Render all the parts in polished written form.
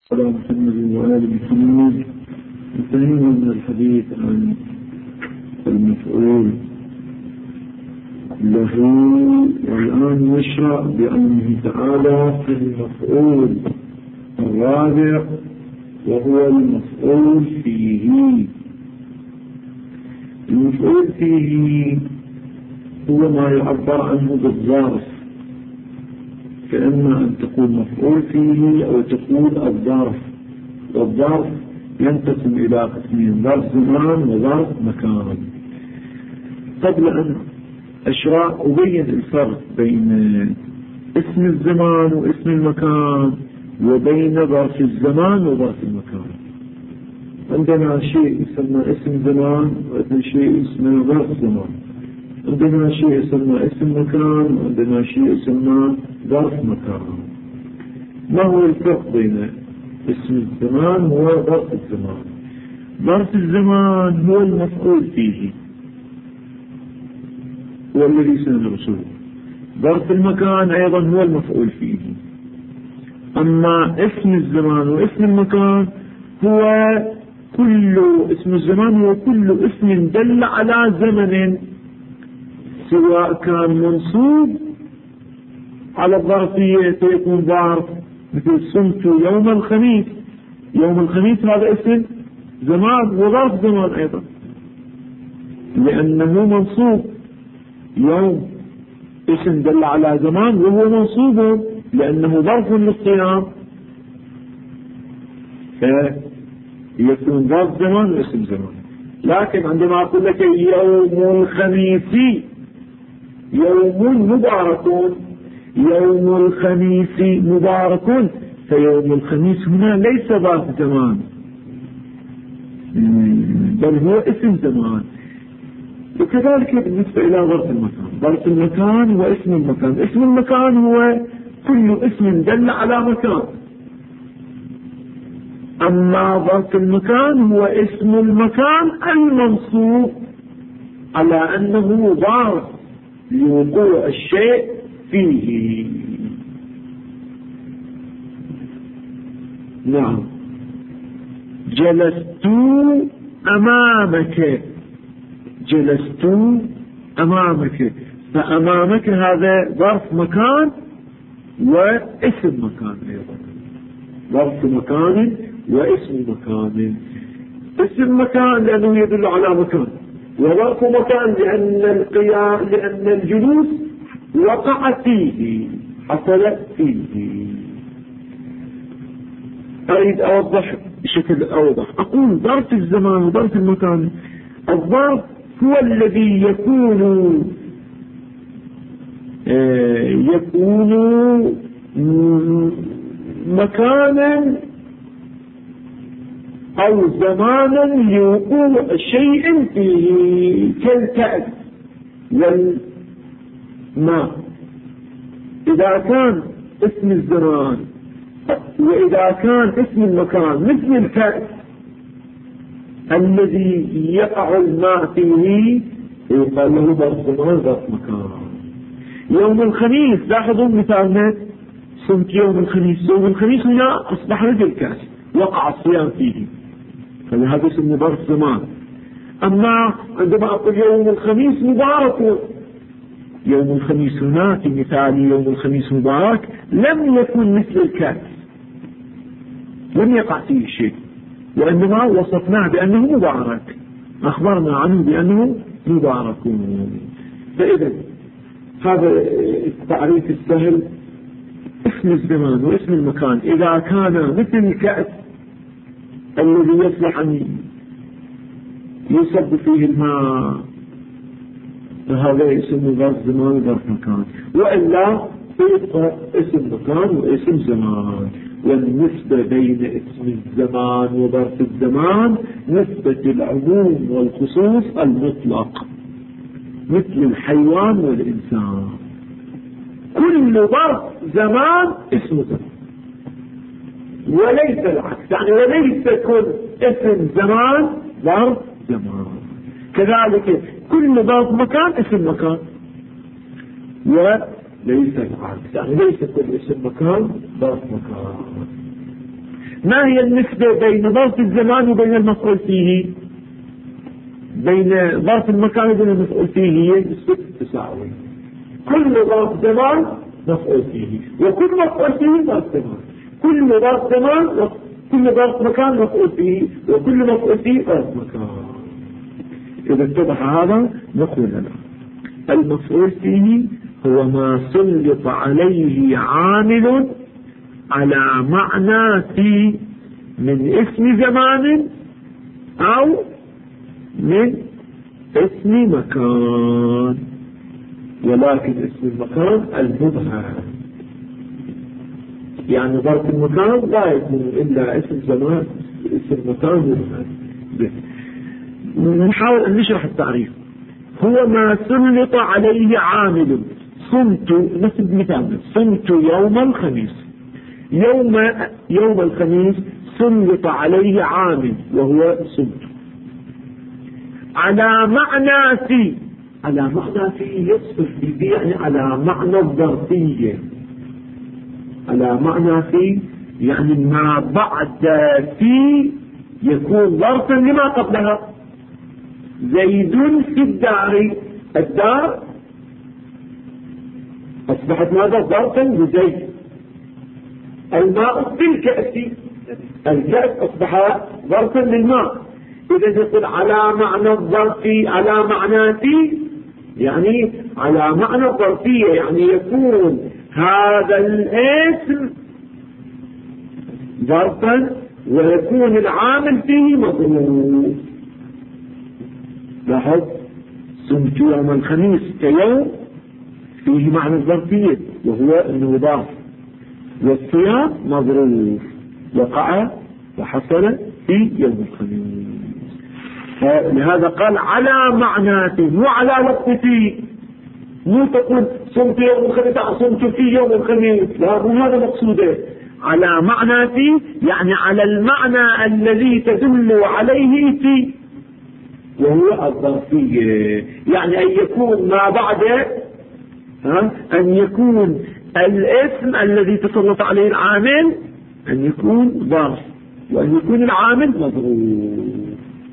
على محمد وآل محمد. انتهينا من الحديث عن المفعول له، والآن نشرع بأنه تعالى في المفعول الرابع وهو المفعول فيه. المفعول فيه هو ما يعبر عنه بالظرف، فإما أن تقول مفعول فيه أو تقول الظرف، والظرف ينقسم إلى قسمين: ظرف زمان وظرف مكان. قبل أن أشرع أبين الفرق بين اسم الزمان واسم المكان وبين ظرف الزمان وظرف المكان. عندنا شيء يسمى اسم زمان وعندنا شيء يسمى ظرف زمان، عندنا شيء يسمى اسم مكان وعندنا شيء يسمى ظرف مكان. ما هو الفرق بين اسم الزمان وظرف الزمان؟ ظرف الزمان هو المفعول فيه والذي سندرسه، ظرف المكان أيضا هو المفعول فيه. أما اسم الزمان واسم المكان هو اسم الزمان هو كل اسم دل على زمن، سواء كان منصوب على الظرفية فيكون ظرف، مثل صمت يوم الخميس. يوم الخميس هذا اسم زمان وظرف زمان أيضا، لأنه منصوب. يوم اسم دل على زمان وهو منصوب لأنه ظرف للصيام، فيكون ظرف زمان واسم زمان. لكن عندما أقول لك يوم الخميس يوم مبارك، يوم الخميس مبارك، فيوم الخميس هنا ليس ظرف زمان بل هو اسم زمان. وكذلك بالنسبة إلى ظرف المكان، ظرف المكان واسم المكان. اسم المكان هو كل اسم دل على مكان، أما ظرف المكان هو اسم المكان المنصوب على أنه ظرف لوقوع الشيء فيه. نعم. جلست أمامك، جلست أمامك، فأمامك هذا ظرف مكان واسم مكان أيضا، ظرف مكان واسم مكان. اسم مكان لأنه يدل على مكان، وظرف مكان لأن الجلوس وقع فيه، حصل فيه. أريد أوضح بشكل أوضح، أقول ظرف الزمان وظرف المكان. الظرف هو الذي يكون مكانا أو زمانا لوقوع شيء فيه، كالكأس والماء. إذا كان اسم الزمان وإذا كان اسم المكان مثل الكأس الذي يقع الماء فيه يقال له ظرف زمان ظرف مكان. يوم الخميس، لاحظوا مثالنا، صمت يوم الخميس. يوم الخميس هنا أصبح مثل الكأس وقع الصيام فيه، فهذا اسمه ظرف زمان. أما عندما أقول يوم الخميس مبارك، يوم الخميس هنا في مثال يوم الخميس مبارك لم يكن مثل الكأس، لم يقع فيه شيء، وإنما وصفناه بأنه مبارك، أخبرنا عنه بأنه مبارك. فإذا هذا التعريف السهل. اسم الزمان واسم المكان إذا كان مثل الكأس الذي يصلح أن يصب فيه الماء فهذا اسم ظرف زمان وظرف مكان، وإلا فيبقى اسم مكان واسم زمان. والنسبة بين اسم الزمان وظرف الزمان نسبة العموم والخصوص المطلق، مثل الحيوان والإنسان. كل ظرف زمان اسم زمان وليس العكس، يعني وليس كل اسم زمان ظرف زمان. كذلك كل ظرف مكان اسم مكان وليس العكس، يعني ليس كل اسم مكان ظرف مكان. ما هي النسبة بين ظرف الزمان وبين المفعول فيه؟ بين ظرف المكان وبين المفعول فيه هي نسبة تساوي. كل ظرف زمان مفعول فيه، وكل مفعول فيه ظرف زمان. كل ظرف زمان كل ظرف مكان مفعول فيه، وكل مفعول فيه ظرف مكان. إذا اتضح هذا نقول لنا المفعول فيه هو ما سلط عليه عامل على معنى في من اسم زمان أو من اسم مكان، ولكن اسم المكان المبهم. يعني ظرف المكان لا يكون إلا اسم زمان، اسم مكان مبهم. نحاول أن نشرح التعريف. هو ما سلط عليه عامل. صمت، نفس مثال، صمت يوم الخميس. يوم الخميس سلط عليه عامل وهو صمت على معنى في. على معنى في يصف به، يعني على معنى الظرفية. على معنى في يعني ما بعد في يكون ظرفا لما قبلها. زيد في الدار. الدار أصبحت ماذا؟ ظرفا لزيد. الماء في الكأس. الكأس أصبح ظرفا للماء. إذا يقول على معنى الظرف، على معنى في يعني على معنى الظرفية، يعني يكون هذا الاسم ظرفا ويكون العامل فيه مظروف. لاحظ، صمت يوم الخميس كيوم فيه معنى الظرفية وهو انه ضاف، والصيام مظروف وقع وحصل في يوم الخميس. لهذا قال على معنى فيه، مو على لفظ فيه. مو تقول صمت يوم الخميس صمت في يوم الخميس، لا، مو هذا مقصوده. على معنى فيه يعني على المعنى الذي تدل عليه فيه وهو الظرفية. يعني أن يكون ما بعد أن يكون الاسم الذي تسلط عليه العامل أن يكون ظرف، وأن يكون العامل مظروف.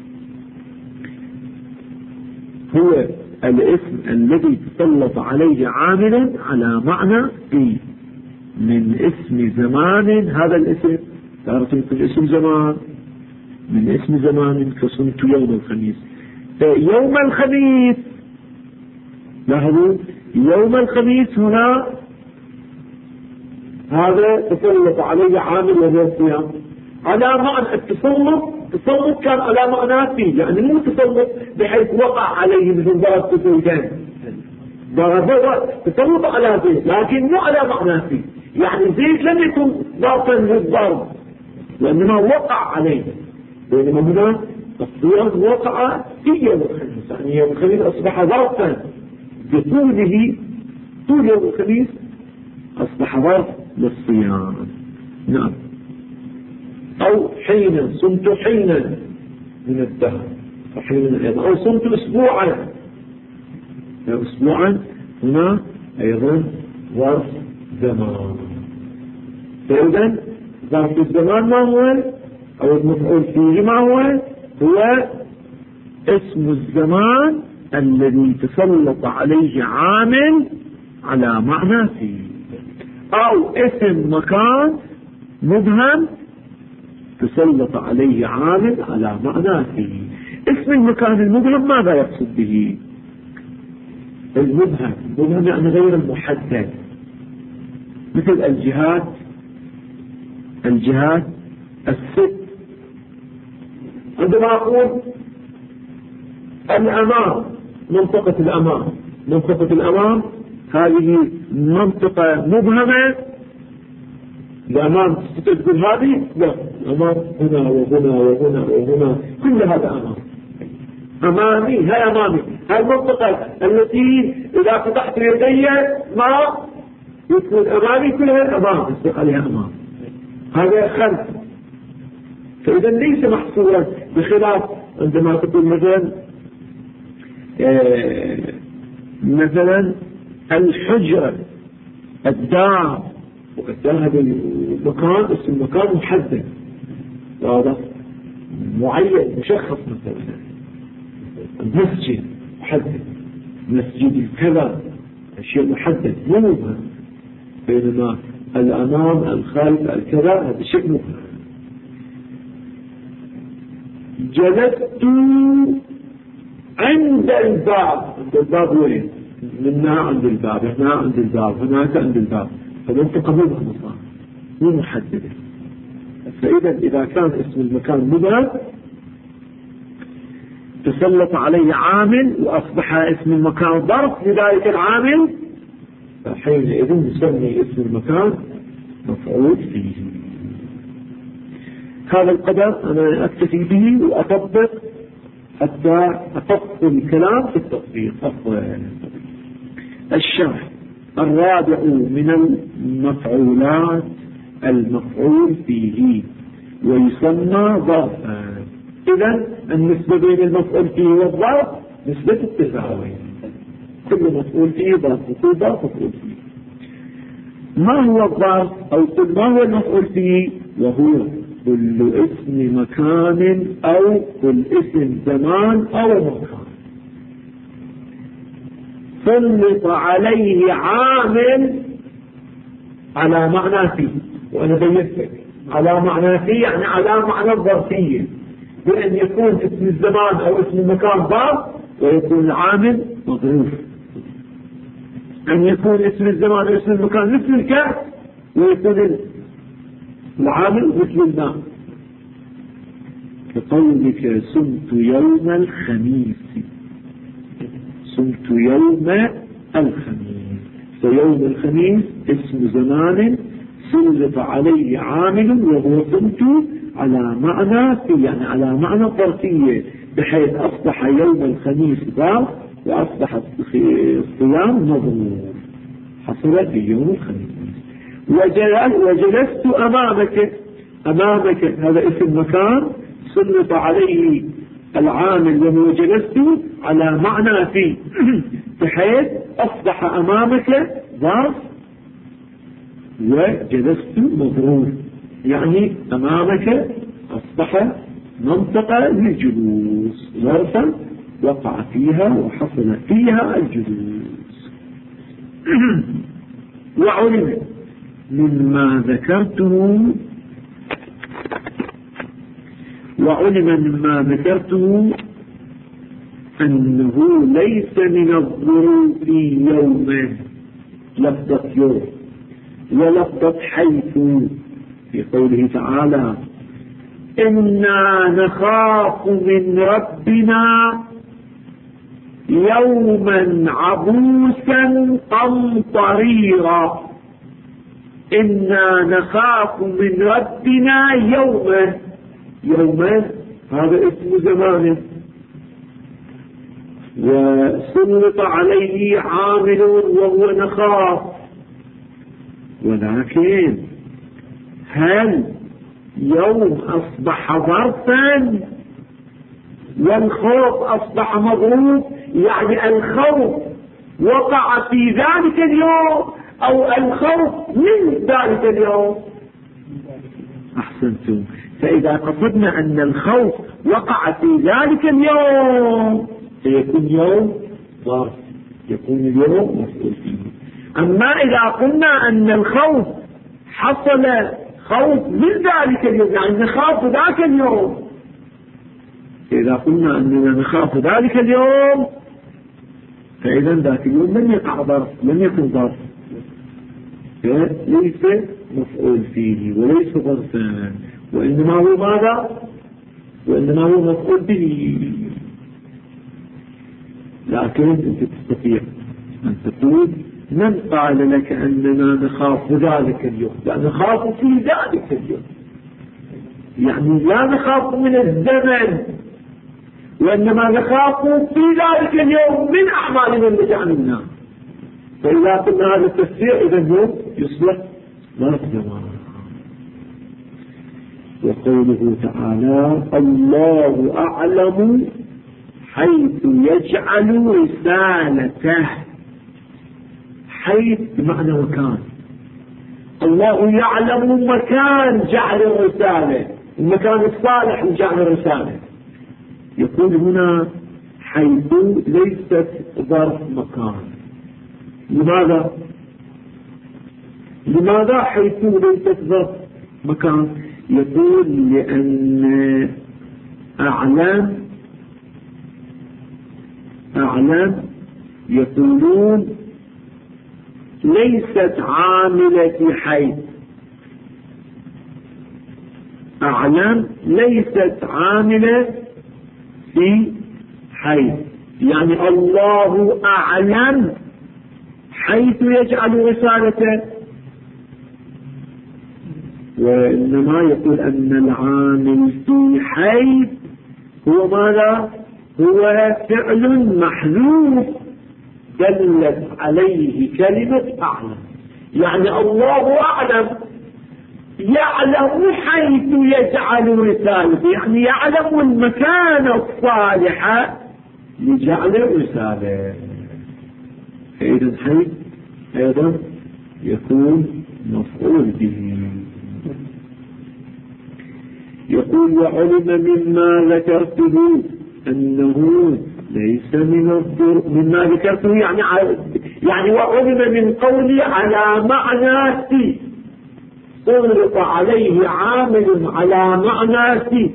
هو الاسم الذي تسلط عليه عامل على معنى في من اسم زمان. هذا الاسم تعرف يكون اسم زمان من اسم زمان كصمت يوم الخميس. يوم الخميس، لاحظوا، يوم الخميس هنا هذا تسلط عليه عامل وهو الصيام. على معنى التسلط كان على معنى فيه، يعني مو تسلط بحيث وقع عليه مثل ضرب تسلطين. تسلط على زيد لكن مو على معنى فيه، يعني زيد لم يكن ضربا للضرب وإنما وقع عليه. بينما هنا الصيام وقع في يوم الخميس، يعني يوم الخميس أصبح ظرفا بطوله، طول يوم الخميس أصبح ظرف للصيام. نعم. أو حين صمت حينا من الدهر، أو صمت أسبوعا. أسبوعا هنا أيضا ظرف زمان. فإذا ظرف الزمان ما هو؟ أو المفعول فيه ما هو؟ هو اسم الزمان الذي تسلط عليه عامل على معنى فيه، أو اسم مكان مبهم تسلط عليه عامل على معنى فيه. اسم المكان المبهم ماذا يقصد به؟ المبهم يعني غير المحدد، مثل الجهات الست. عندما أقول الأمام، منطقة الأمام هذه منطقة مبهمة. الأمام تقول هذه لا، الأمام هنا وهنا وهنا وهنا، كل هذا أمام. أمامي، هاي أمامي، هاي المنطقة التي إذا فتحت يدي ما يكون أمامي كلها أمام، يصدق عليها أمام. هذا خلف. فإذا ليس محصورا، بخلاف عندما تقول مثلا الحجرة، الدار، وقد هذا المكان اسم المكان محدد، واضح معين مشخص، مثلا المسجد محدد، مسجد كذا شيء محدد مو مبهم، بينما الأمام الخلف الكذا هذا شيء مبهم. جلست عند الباب، عند الباب وين؟ منها عند الباب، هنا عند الباب، هناك عند الباب، فمنطقة مبهمة مو محددة. إذا كان اسم المكان مبهم تسلط عليه عامل وأصبح اسم المكان ظرف لذلك العامل، فحينئذ نسمي اسم المكان مفعول فيه. هذا القدر أنا أكتفي به وأطبق حتى أفصل الكلام في التطبيق. الشرح الرابع من المفعولات المفعول فيه ويسمى ظرفا. إذن النسبة بين المفعول فيه والظرف نسبة التساوي، كل مفعول فيه ظرف وكل ظرف مفعول فيه. ما هو الظرف أو كل ما هو المفعول فيه؟ وهو كل اسم مكان أو كل اسم زمان أو مكان سلط عليه عامل على معنى فيه. وأنا بيّنت على معنى فيه يعني على معنى الظرفية، بأن يكون اسم الزمان أو اسم المكان ظرف ويكون العامل مظروف، أن يكون اسم الزمان أو اسم المكان مثل الكأس ويكون العامل مثل الماء. كقولك صمت يوم الخميس، صمت يوم الخميس، فيوم الخميس اسم زمان سلط عليه عامل وهو صمت على معنى في، يعني على معنى ظرفية، بحيث أصبح يوم الخميس ظرف وأصبح الصيام مظروف، حصل في يوم الخميس. وجلست أمامك، أمامك هذا اسم مكان سلط عليه العامل وهو جلست على معنى فيه، بحيث أصبح أمامك ظرف وجلست مظروف، يعني أمامك أصبح منطقة للجلوس، ظرفا وقع فيها وحصل فيها الجلوس. وعلم مما ذكرته أنه ليس من الظروف يوم، لفظة يوم ولفظة حيث، في قوله تعالى إنا نخاف من ربنا يوما عبوسا قمطريرا. إنا نخاف من ربنا يوما، يوما هذا اسم زمان وسلط عليه عامل وهو نخاف. ولكن هل يوم أصبح ظرفا والخوف أصبح مظروف؟ يعني الخوف وقع في ذلك اليوم أو الخوف من ذلك اليوم؟ أحسنتم. فإذا قصدنا أن الخوف وقع في ذلك اليوم سيكون يوم ظرف، يكون اليوم مفعول فيه. أما إذا قلنا أن الخوف حصل خوف من ذلك اليوم، يعني نخاف ذاك اليوم، إذا قلنا أننا نخاف ذلك اليوم فإذا ذاك اليوم لم يقع ظرف، لم يكن ظرف، ليس مفعول فيه وليس ظرفا، وإنما هو ماذا؟ وإنما هو مفعول به. لكن أنت تستطيع أن تقول من قال لك أننا نخاف ذلك اليوم؟ لا، نخاف في ذلك اليوم، يعني لا نخاف من الزمن، وإنما نخاف في ذلك اليوم من أعمالنا التي عملناها. فإذا قلنا هذا التفسير إذا اليوم يصبح ظرف زمان. وقوله تعالى الله أعلم حيث يجعل رسالته، حيث بمعنى مكان، الله يعلم مكان جعل الرسالة، المكان الصالح لجعل الرسالة. يقول هنا حيث ليست ظرف مكان. لماذا حيث ليست ظرف مكان؟ يقول لأن أعلام يقولون ليست عاملة في حيث. أعلام ليست عاملة في حيث، يعني الله أعلم حيث يجعل رسالته، وإنما يقول أن العامل في حيث هو ماذا؟ هو فعل محذوف دلت عليه كلمة أعلم. يعني الله أعلم يعلم حيث يجعل رسالته، يعني يعلم المكان الصالح لجعل الرسالة. فإذا حيث أيضا يكون مفعول به. يقول وعلم مما ذكرته أنه ليس من الضر. مما ذكرته يعني وعلم من قولي على معنى سي، سلط عليه عامل على معنى سي،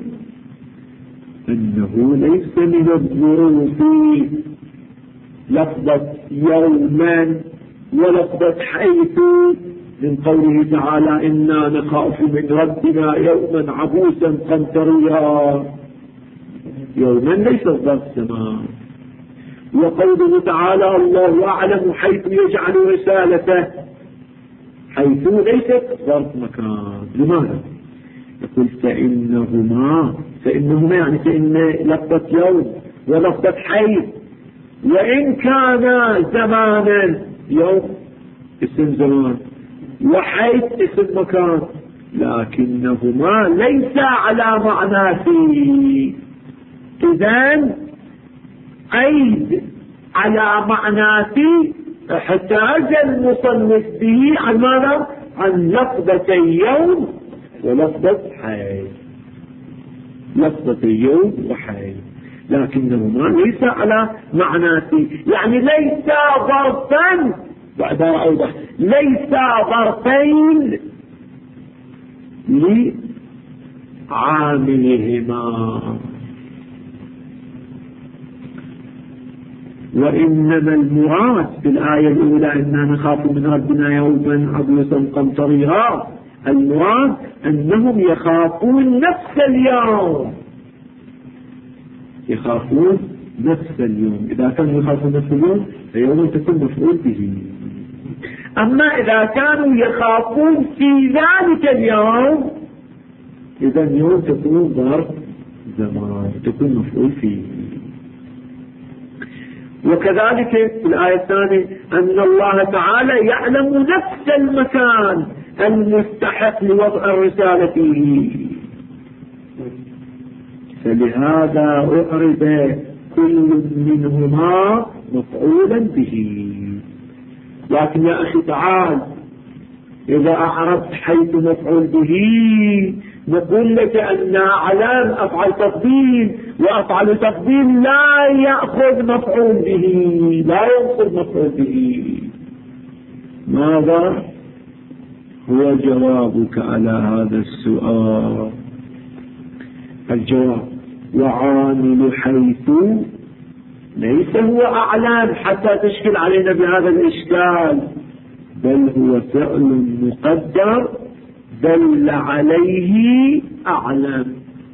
أنه ليس من الظروف لفظة يوما ولفظة حيث، من قوله تعالى إنا نخاف من ربنا يوما عبوسا قمطريا، يوما ليس ظرف زمان. وقوله تعالى الله أعلم حيث يجعل رسالته، حيث ليست ظرف مكان. لماذا؟ يقول فإنهما يعني فإن لفظة يوم ولفظة حيث وإن كان زمانا، يوم اسم زمان وحيث اسم مكان، لكنهما ليس على معنى فيه. إذن قيد على معنى فيه احتاج المصنف به عن ماذا؟ عن لفظة يوم ولفظة حيث، لفظة يوم وحيث، لكنهما ليس على معنى فيه، يعني ليس ظرفا، بعدها أوضح، ليس ظرفين لعاملهما. وإنما المراد في الآية الأولى إنا نخاف من ربنا يوما عبوسا قمطريا، المراد أنهم يخافون نفس اليوم، يخافون نفس اليوم. إذا كانوا يخافون نفس اليوم فيوم تكون مفعول به. أما إذا كانوا يخافون في ذلك اليوم، إذا يوم تكون ظرف زمان، تكون مفعول فيه. وكذلك في الآية الثانية أن الله تعالى يعلم نفس المكان المستحق لوضع الرسالة فيه، فلهذا أعرب كل منهما مفعولا به. لكن يا أخي تعال، إذا أعربت حيث مفعول به نقول لك أن أعلام أفعل تفضيل، وأفعل تفضيل لا يأخذ مفعول به، لا ينصب مفعول به. ماذا هو جوابك على هذا السؤال؟ الجواب وعامل حيث ليس هو أعلام حتى تشكل علينا بهذا الإشكال، بل هو فعل مقدر دل عليه أعلم.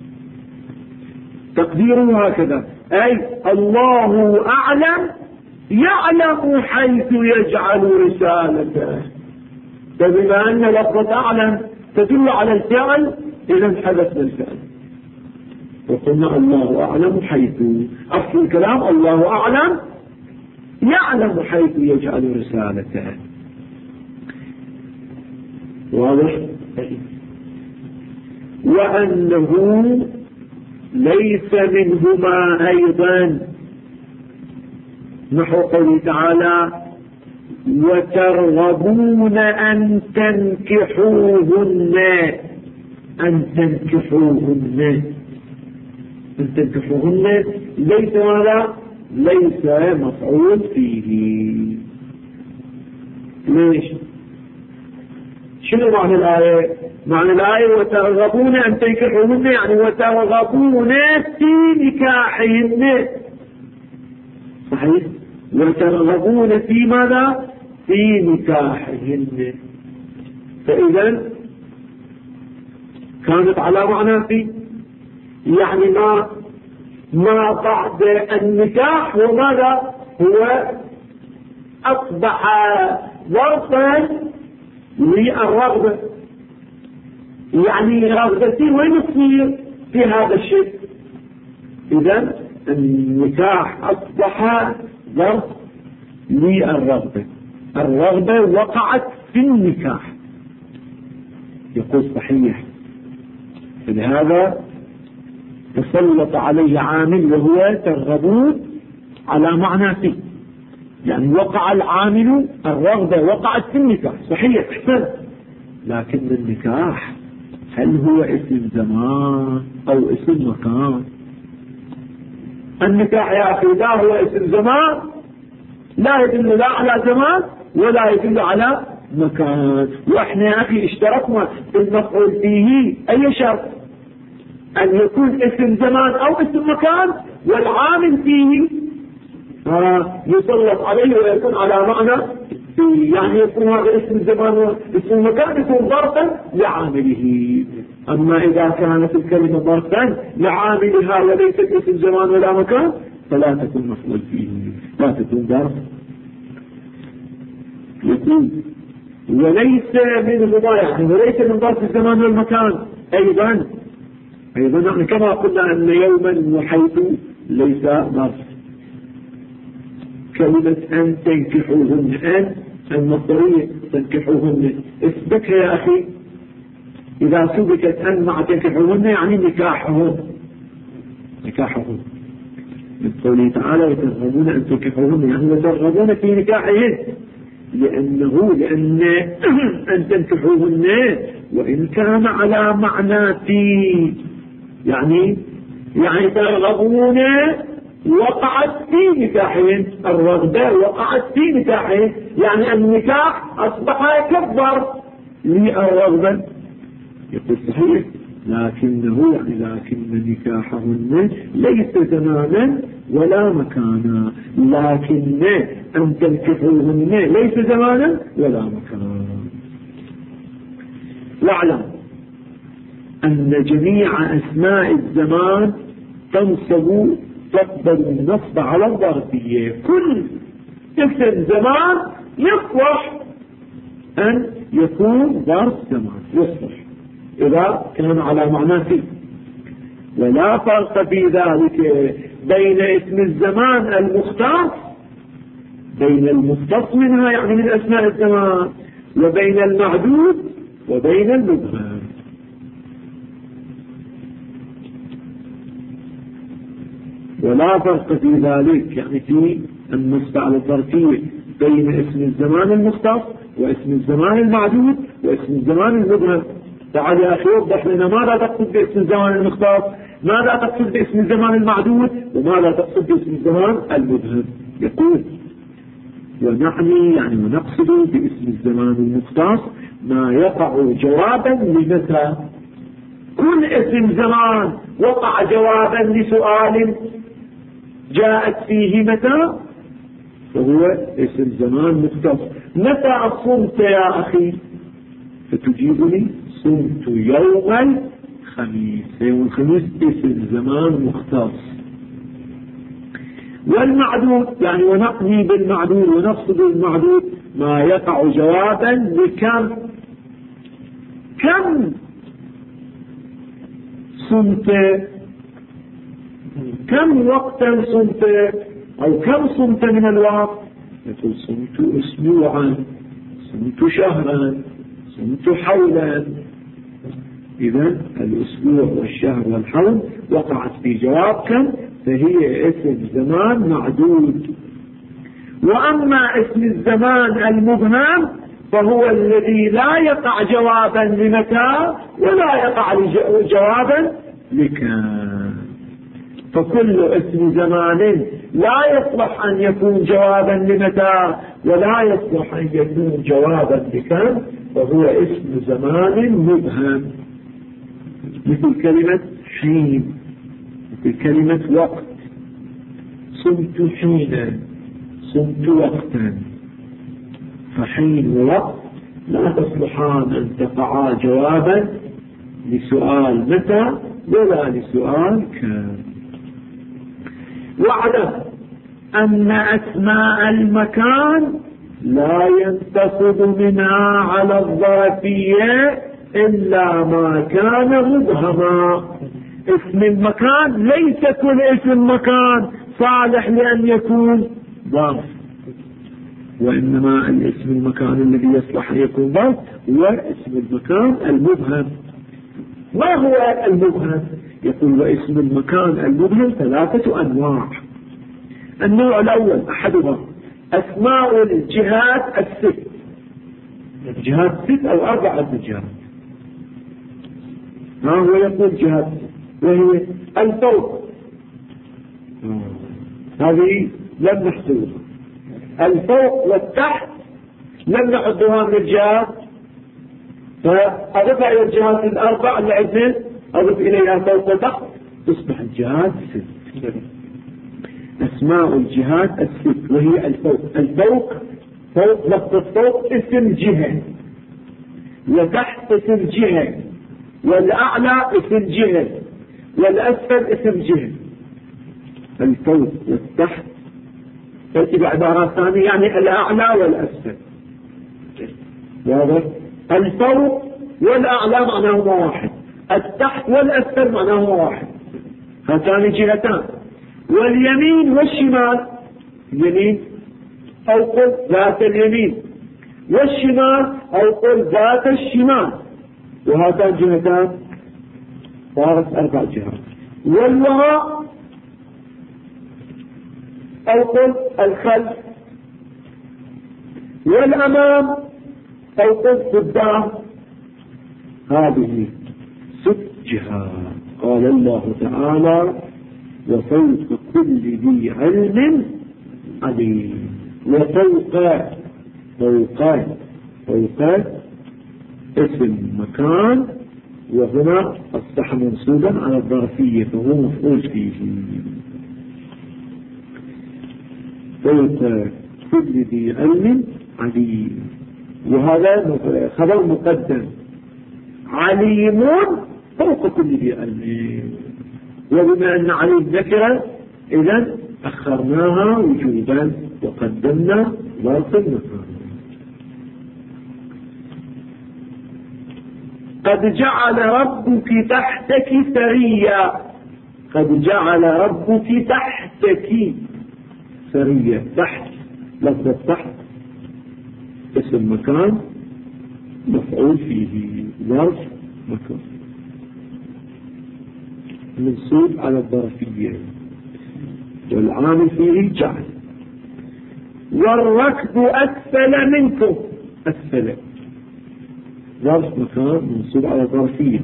تقديره هكذا، أي الله أعلم يعلم حيث يجعل رسالته. فبما أن لفظة أعلم تدل على الفعل، إذا حدث بالفعل، وقلنا الله أعلم حيث، أصل الكلام الله أعلم يعلم حيث يجعل رسالته. واضح؟ وأنه ليس منهما أيضا نحو قوله تعالى وترغبون أن تنكحوهن، أن تنكحوهن. أن تنكحوهن ليس ماذا؟ ليس مفعول فيه. ليش؟ شنو معنى الآية؟ معنى الآية وترغبون أن تنكحوهن يعني وترغبون في نكاحهن. صحيح؟ وترغبون في ماذا؟ في نكاحهن. فإذا كانت على معنى في، يعني ما بعد النكاح وماذا هو أصبح ظرفا للرغبة، يعني رغبتي وين تصير في هذا الشيء. إذن النكاح أصبح ظرف للرغبة، الرغبة وقعت في النكاح. يقول صحيح، فلهذا تسلط عليه عامل وهو ترغبون على معنى فيه، يعني وقع العامل الرغبة وقعت في النكاح. صحيح احسن، لكن النكاح هل هو اسم زمان او اسم مكان؟ النكاح يا اخي لا هو اسم زمان، لا يدل لا على زمان ولا يدل على مكان. واحنا يا اخي اشتركنا في المفعول فيه اي شرط؟ ان يكون اسم زمان او اسم مكان والعامل فيه يسلط عليه ويكون على معنى، يعني يكون هذا اسم الزمان واسم المكان يكون ظرفا لعامله. اما اذا كانت الكلمة ظرفا لعاملها وليست اسم زمان ولا مكان فلا تكون مفعول فيه، لا تكون ظرف. يقول وليس منهما، يعني وليس من ظرف الزمان والمكان ايضا يعني كما قلنا ان يوما وحيث ليس ظرف. كلمة أن تنكحوهن، أن المصدرية تنكحوهن اثبتها يا أخي. إذا سبكت أن مع تنكحوهن يعني نكاحهن من قوله تعالى وترغبون أن تنكحوهن، يعني وترغبون في نكاحهن، لأن أن تنكحوهن وإن كان على معنى في، يعني ترغبون وقعت في نكاحين، الرغبة وقعت في نكاحين، يعني النكاح أصبح كالظرف للرغبة. يقول صحيح، لكن نكاحهن ليس زمانا ولا مكانا، لكن أن تنكحوهن ليس زمانا ولا مكانا. واعلم أن جميع أسماء الزمان تقبل النصب على الظرفية. كل اسم زمان يصلح أن يكون ظرف زمان، يصلح إذا كان على معنى فيه. ولا فرق في ذلك بين اسم الزمان المختص، بين المختص منها يعني من أسماء الزمان، وبين المعدود وبين المبهم. ولا فرق في ذلك يعني في النصب على الظرفية بين اسم الزمان المختص واسم الزمان المعدود واسم الزمان المبهم. تعال يا أخي وضح لنا ماذا تقصد باسم الزمان المختص، ماذا تقصد باسم الزمان المعدود، وماذا تقصد باسم الزمان المبهم. يقول ونعني يعني ونقصد باسم الزمان المختص ما يقع جوابا لمتى. كل اسم زمان وقع جوابا لسؤال جاءت فيه متى فهو اسم زمان مختص. متى صمت يا أخي؟ فتجيبني صمت يوم الخميس. يوم الخميس اسم زمان مختص. والمعدود يعني ونقضي بالمعدود ونقصد بالمعدود ما يقع جوابا لكم. كم صمت، كم وقتا صمت، أو كم صمت من الوقت. يقول صمت أسبوعا، صمت شهرا، صمت حولا. إذن الأسبوع والشهر والحول وقعت في جواب كم، فهي اسم زمان معدود. وأما اسم الزمان المبهم فهو الذي لا يقع جوابا لمتى ولا يقع جوابا لكان. فكل اسم زمان لا يصلح أن يكون جوابا لمتى ولا يصلح أن يكون جوابا لكان، فهو اسم زمان مبهم، مثل كلمة حين، مثل كلمة وقت، صمت حينا، صمت وقتا. فحين ووقت لا تصلحان أن تقعا جوابا لسؤال متى ولا لسؤال كان. واعلم أن أسماء المكان لا ينتصب منها على الظرفية إلا ما كان مبهما. اسم المكان ليس كل اسم مكان صالح لأن يكون ظرف، وإنما الاسم المكان الذي يصلح أن يكون ظرف هو اسم المكان المبهم. ما هو المبهم؟ يقول واسم المكان المبهم 3 أنواع. النوع الأول أحدها أسماء الجهات ال6، الجهات 6 أو 4 جهات. ما هو يقول جهات وهي الفوق، هذه لم نحصلها. الفوق والتحت لم نعدها من الجهات، فأضف إلى الجهات ال4 اللي عندنا أضف إليها فوق وتحت تصبح الجهات 6. أسماء الجهات ال6 وهي الفوق. الفوق فوق لفظ الفوق اسم جهة، وتحت اسم جهة، والأعلى اسم جهة، والأسفل اسم جهة. الفوق والتحت تأتي بعبارات ثانية يعني الأعلى والأسفل. واضح؟ الفوق والأعلى معناهما واحد، التحت والأسفل معناهما واحد، هاتان جهتان. واليمين والشمال، اليمين أو قل ذات اليمين، والشمال أو قل ذات الشمال، وهاتان جهتان صارت 4 جهات. والوراء أو قل الخلف، والأمام أو قل قدام. هذه 6 جهات. قال الله تعالى وفوق كل ذي علم عليم. وفوق اسم مكان، وهنا أصبح منصوبا على الظرفية فهو مفعول فيه. فوق كل ذي علم عليم، وهذا خبر مقدم. عليم فوق كل ذي علم، وبما أن عليم ذكر إذن أخرناها وجوبا وقدمنا ظرف المكان. قد جعل ربك تحتك سريا. قد جعل ربك تحتك سريا. تحت لفظ التحت اسم مكان مفعول فيه ظرف مكان منصوب على الظرفية، والعامل فيه جعل. والركب أسفل منكم. أسفل ظرف مكان منصوب على الظرفية،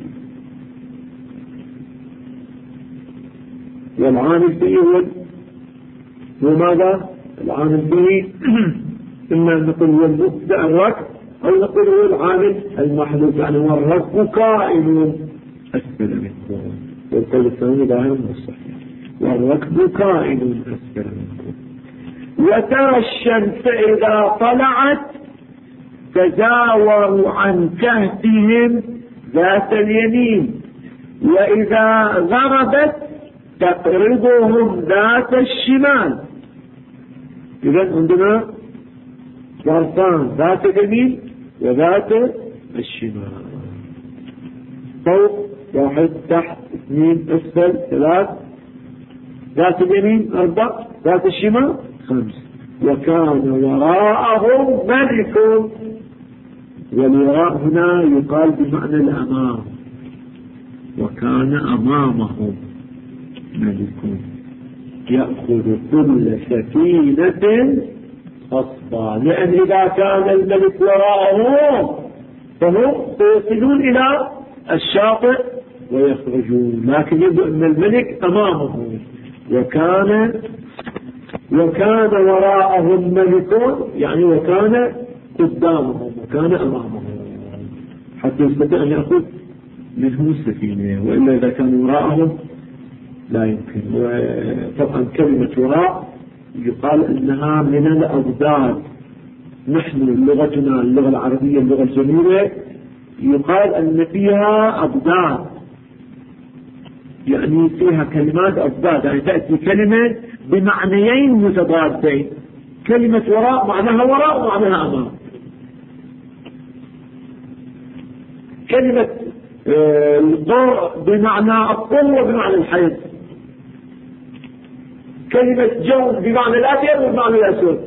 والعامل فيه هو ماذا؟ العامل فيه إما أن نقول هو المبدأ الركب، أو نقول هو العامل المحذوف، يعني هو الركب قائم أسفل منكم، والقول الثاني ظاهر من الصحيح، والركب قائم أسفل منكم. وترى الشمس إذا طلعت تزاوروا عن كهفهم ذات اليمين، وإذا غربت تقرضهم ذات الشمال. إذن عندنا ظرفان، ذات اليمين وذات الشمال. فوق 1، تحت 2، أسفل 3، ذات اليمين 4، ذات الشمال 5. وكان وراءهم ملك. والوراء هنا يقال بمعنى الأمام، وكان أمامهم ملك يأخذ كل سفينة خصبا، لأن إذا كان الملك وراءهم فهم سيصلون إلى الشاطئ ويخرجون، لكن يبدو أن الملك أمامه وكان وراءهم ملك، يعني وكان قدامهم وكان أمامهم حتى يستطيع أن يأخذ منهم السفينة، وإلا إذا كان وراءهم لا يمكن. وطبعا كلمة وراء يقال أنها من الأضداد، نحن لغتنا اللغة العربية اللغة الجميلة يقال أن فيها أضداد، يعني فيها كلمات أضداد، يعني تأتي كلمة بمعنيين متضادين، كلمة وراء معناها وراء ومعناها أمام، كلمة الضوء بمعنى القوة بمعنى الحيض، كلمة جو بمعنى الأبيض وبمعنى الأسود،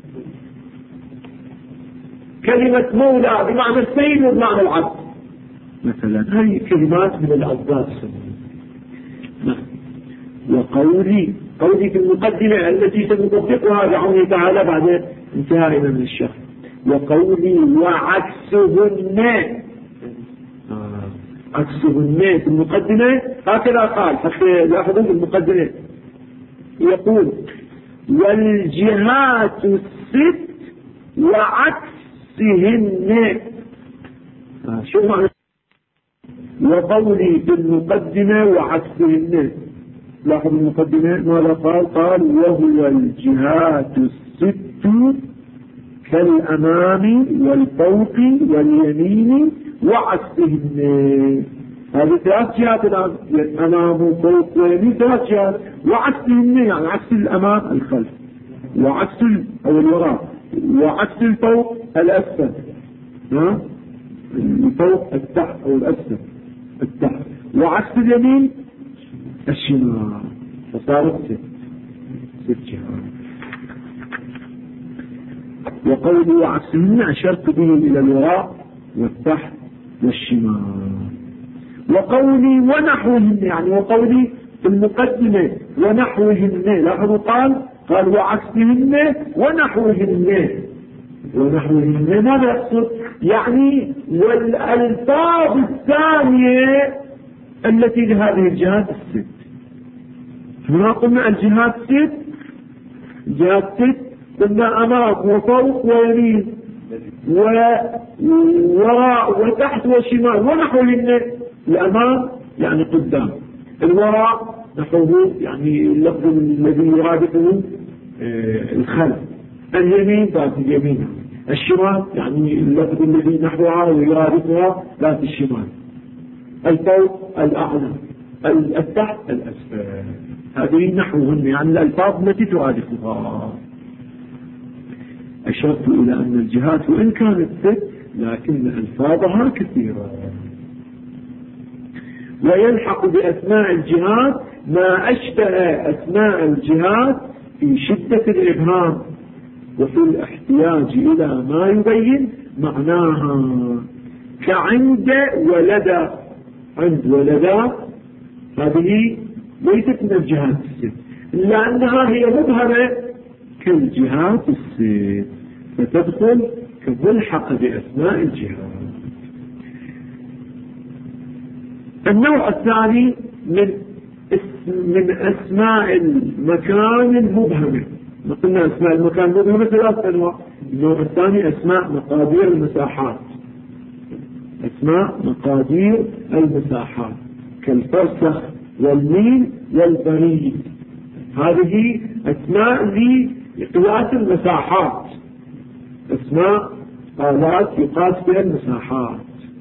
كلمة مولى بمعنى السيد وبمعنى العبد مثلا. هذه كلمات من الأضداد. وقولي في المقدمة التي سنطبقها بعونه تعالى بعد انتهائنا من الشرح، وقولي وعكسهن، عكسهن في المقدمة هكذا قال، حتى لاحظوا في المقدمة يقول والجهات الست وعكسهن. شو معنى وقولي في المقدمة وعكسهن؟ لاحظ المقدمة ماذا قال وهو الجهات الست كالأمام والفوق واليمين وعكسهن. هذه ثلاث جهات الآن، الأمام والفوق واليمين ثلاث جهات، وعكسهن يعني عكس الأمام الخلف، وعكس أو الوراء، وعكس الفوق الأسفل، الفوق التحت أو الأسفل التحت، وعكس اليمين الشمال، فصارت ست جهات. وقولي وعكسهن أشرت به إلى الوراء والتحت والشمال. وقولي ونحوهن، يعني وقولي في المقدمة ونحوهن، لاحظوا قال وعكسهن ونحوهن ماذا يقصد؟ يعني والألفاظ الثانية التي لهذه الجهات الست. هنا قلنا الجهات ست، قلنا أمام وفوق ويمين ووراء وتحت وشمال، ونحوهن الأمام يعني قدام، الوراء نحوه يعني اللفظ الذي يرادفه الخلف، اليمين ذات اليمين، الشمال يعني اللفظ الذي نحوها ويرادفها ذات الشمال، الفوق الأعلى، التحت الأسفل. هذه نحوهن يعني الألفاظ التي ترادفها. أشرت إلى أن الجهات وإن كانت ست لكن ألفاظها كثيرة. ويلحق بأسماء الجهات ما أشبه أسماء الجهات في شدة الإبهام وفي الاحتياج إلى ما يبين معناها، كعند ولدى. عند ولدى هذه ليست من الجهات الست إلا أنها هي مبهمة كالجهات الست، فتدخل كملحق بأسماء الجهات. النوع الثاني من أسماء المكان المبهمة. قلنا أسماء المكان المبهمة ثلاث أنواع. النوع الثاني أسماء مقادير المساحات، أسماء مقادير المساحات كالفرسخ والميل والبريد، هذه أسماء لقياس المساحات، أسماء آلات يقاس بها المساحات.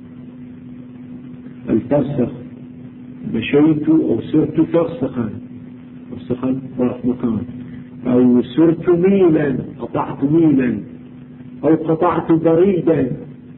الفرسخ مشيت أو سرت فرسخا ضعف مكان، أو سرت ميلا قطعت ميلا، أو قطعت بريدا.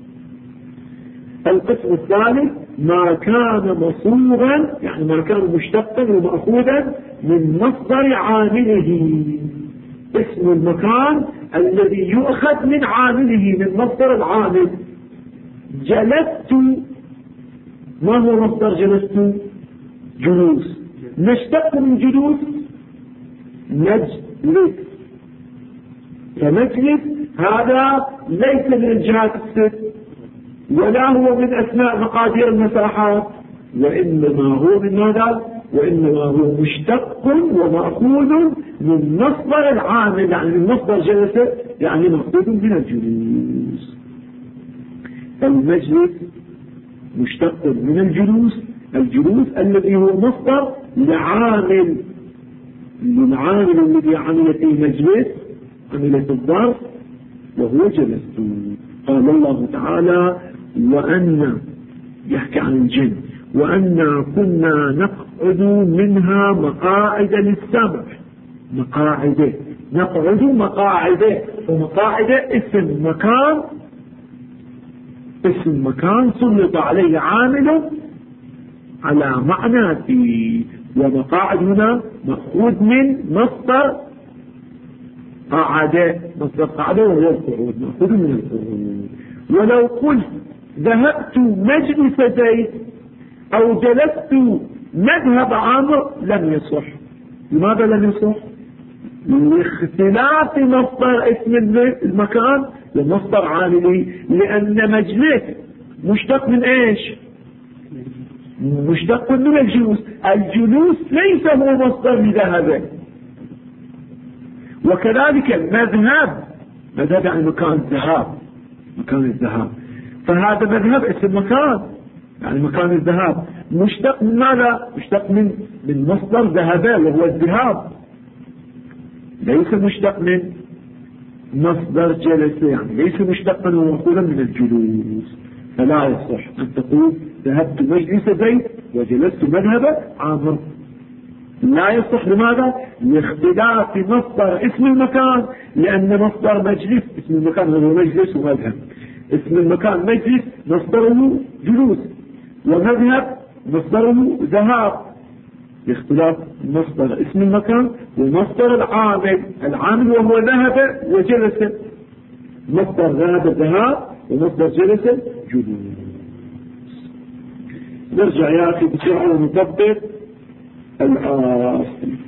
القسم الثالث ما كان مصوغا يعني ما كان مشتقا ومأخوذا من مصدر عامله، اسم المكان الذي يؤخذ من عامله من مصدر العامل. جلست، ما هو مصدر جلست؟ جلوس. نشتق من جلوس نجلس، فمجلس هذا ليس من الجهات الست ولا هو من أسماء مقادير المساحات، وإنما هو من ماذا؟ وإنما هو مشتق ومأخوذ من مصدر العامل، يعني من مصدر جلسة، يعني مأخوذ من الجلوس. المجلس مشتق من الجلوس، الجلوس الذي هو مصدر لعامل، للعامل الذي عمل فيه مجلس، عملت الظرف وهو جلست. قال الله تعالى: وأن، يحكي عن الجن، وأن كنا نقعد منها مقاعد للسمع. مقاعد، نقعد مقاعد، ومقاعد اسم مكان، اسم مكان سلط عليه عامل على معنى فيه، ومقاعد هنا مأخوذ من مصدر قاعدة، مصدر قاعدة وهو القعود، مأخوذ من القعود. ولو قلت ذهبت مجلس زيد أو جلست مذهب عمرو لم يصح. لماذا لم يصح؟ لاختلاف مصدر اسم المكان ومصدر عامله، لأن مجلس مشتق من ايش؟ مشتق من الجلوس. الجلوس ليس هو مصدر لذهبه. وكذلك المذهب، مذهب يعني مكان الذهاب، مكان الذهاب، فهذا مذهب اسم مكان، يعني مكان الذهاب مشتق من ماذا؟ مشتق من مصدر ذهبه وهو الذهاب، ليس مشتق من مصدر جلس، يعني ليس مشتقا ومأخوذا من الجلوس. فلا يصح أن تقول ذهبت مجلس زيد وجلست مذهب عمرو، لا يصح. لماذا؟ لاختلاف مصدر اسم المكان، لأن مصدر مجلس، اسم المكان هو مجلس ومذهب، اسم المكان مجلس مصدره جلوس، ومذهب مصدره ذهاب، لاختلاف مصدر اسم المكان ومصدر العامل، العامل وهو ذهب وجلس، مصدر ذهب ذهاب ومصدر جلس جلوس. نرجع يا أخي بسرعة ونطبق الأصل.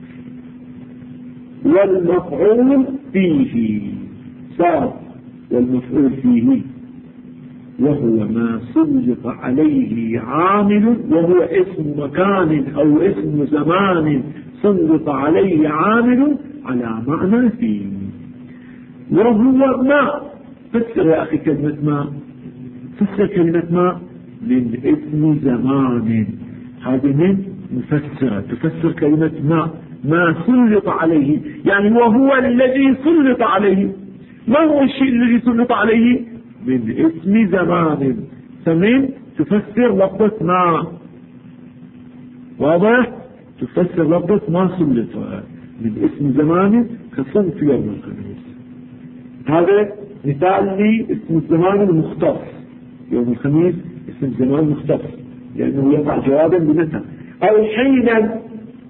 والمفعول فيه صار، والمفعول فيه وهو ما سلط عليه عامل، وهو اسم مكان أو اسم زمان سلط عليه عامل على معنى فيه. وهو ما، فسر يا أخي كلمة ما، فسر كلمة ما من اسم زمان، هذه من مفسرة تفسر كلمة ما سلط عليه، يعني وهو الذي سلط عليه. ما هو الشيء الذي سلط عليه؟ من اسم زمان، فمن تفسر لفظة ما، واضح؟ تفسر لفظة ما سلط من اسم زمان كصنف يوم الخميس. هذا مثال لاسم الزمان المختص، يوم الخميس اسم زمان مختص لأنه يقع جوابا بمتى أو حينا.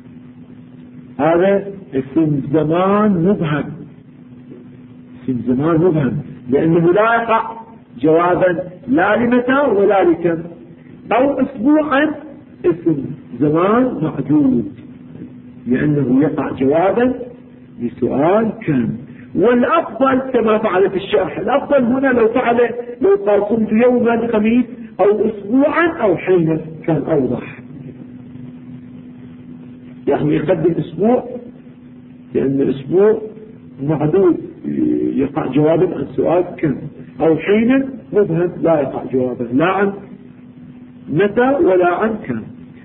هذا اسم زمان مبهم، اسم زمان مبهم لأنه لا يقع جوابا لا لمتى ولا لكم. أو أسبوعا اسم زمان محدود لأنه يقع جوابا لسؤال كم. والأفضل كما فعل في الشرح، الأفضل هنا لو قال صمت يوم الخميس أو أسبوعا أو حينا كان أوضح، يعني يقدم أسبوع لأن الأسبوع محدود يقع جوابا عن سؤال كم، أو حينا مبهم لا يقع جوابا لا عن متى ولا عن كم.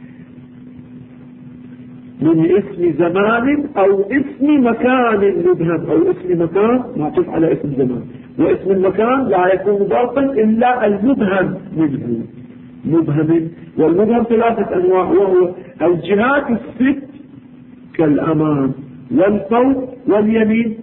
من اسم زمان أو اسم مكان مبهم، أو اسم مكان معطوف على اسم زمان، واسم المكان لا يكون ضابطا إلا المبهم منه، مبهم. والمبهم ثلاثة أنواع، وهو الجهات الست كالأمام والفوق واليمين،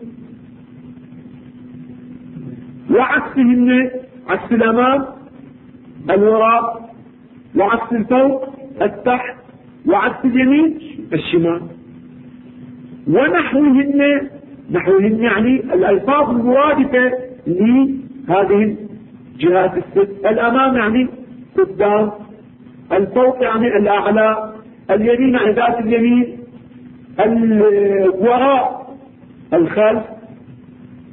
وعكسهن عكس الأمام الوراء، وعكس الفوق التحت، وعكس اليمين الشمال. ونحوهن يعني الألفاظ المرادفة لهذه الجهات الست. الأمام يعني قدام، الفوق يعني الأعلى، اليمين يعني ذات اليمين، الوراء الخلف،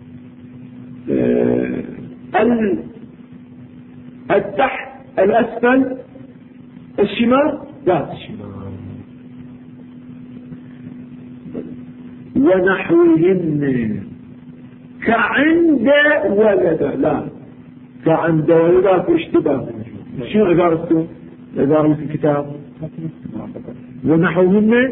التحت الأسفل الشمال ذات الشمال ونحوهن كعند ولد لا كعند ولد في اشتباه شنو عبارته عبارة في الكتاب ونحوهن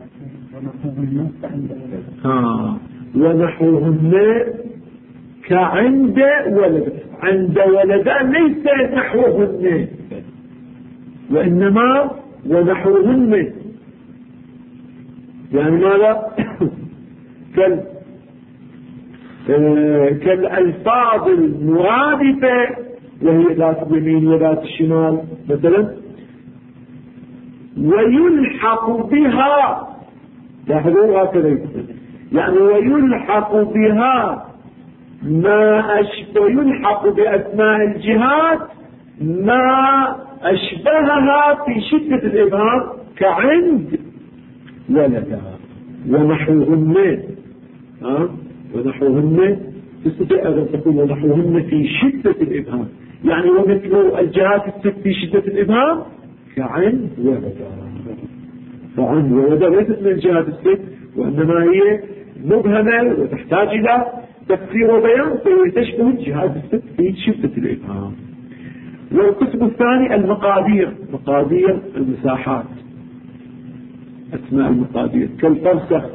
ونحوهن كعند ولد عند ولدان ليس نحوهن وإنما ونحوهن يعني ماذا كالألفاظ المرادفة وهي ذات اليمين وذات الشمال مثلا ويلحق بها لاحظوا هكذا يعني ويلحق بها ما ويلحق بأسماء الجهات ما أشبهها في شدة الإبهام كعند ولدها ونحوهن ونحوهن تستطيع أن تقول ونحوهن في شدة الإبهام يعني ومثل الجهات الست في شدة الإبهام كعند ولدها فعند ولدها ليست من الجهات الست وإنما هي مبهمة وتحتاج إلى تفسير وبيان فهي تشبه الجهات الست في شدة الإبهام. والقسم الثاني المقادير مقادير المساحات أسماء المقادير كالفرسخ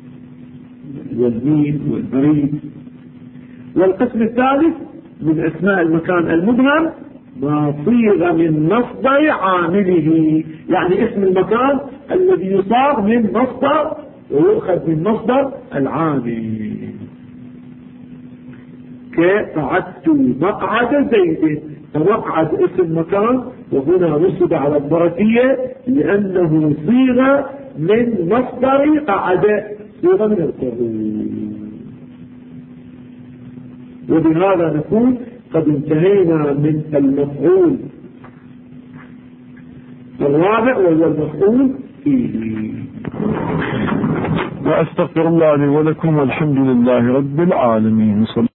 والميل والبريد. والقسم الثالث من أسماء المكان المبهم ما صيغ من مصدر عامله يعني اسم المكان الذي يصاغ من مصدر ويؤخذ من مصدر العامل كقعدت مقعد زيد فمقعد اسم مكان وهنا نصب على البركية لأنه صيغ من مصدر قعد صيغ من القعود. وبهذا نكون قد انتهينا من المفعول الرابع وهو المفعول فيه. وأستغفر الله لي ولكم والحمد لله رب العالمين.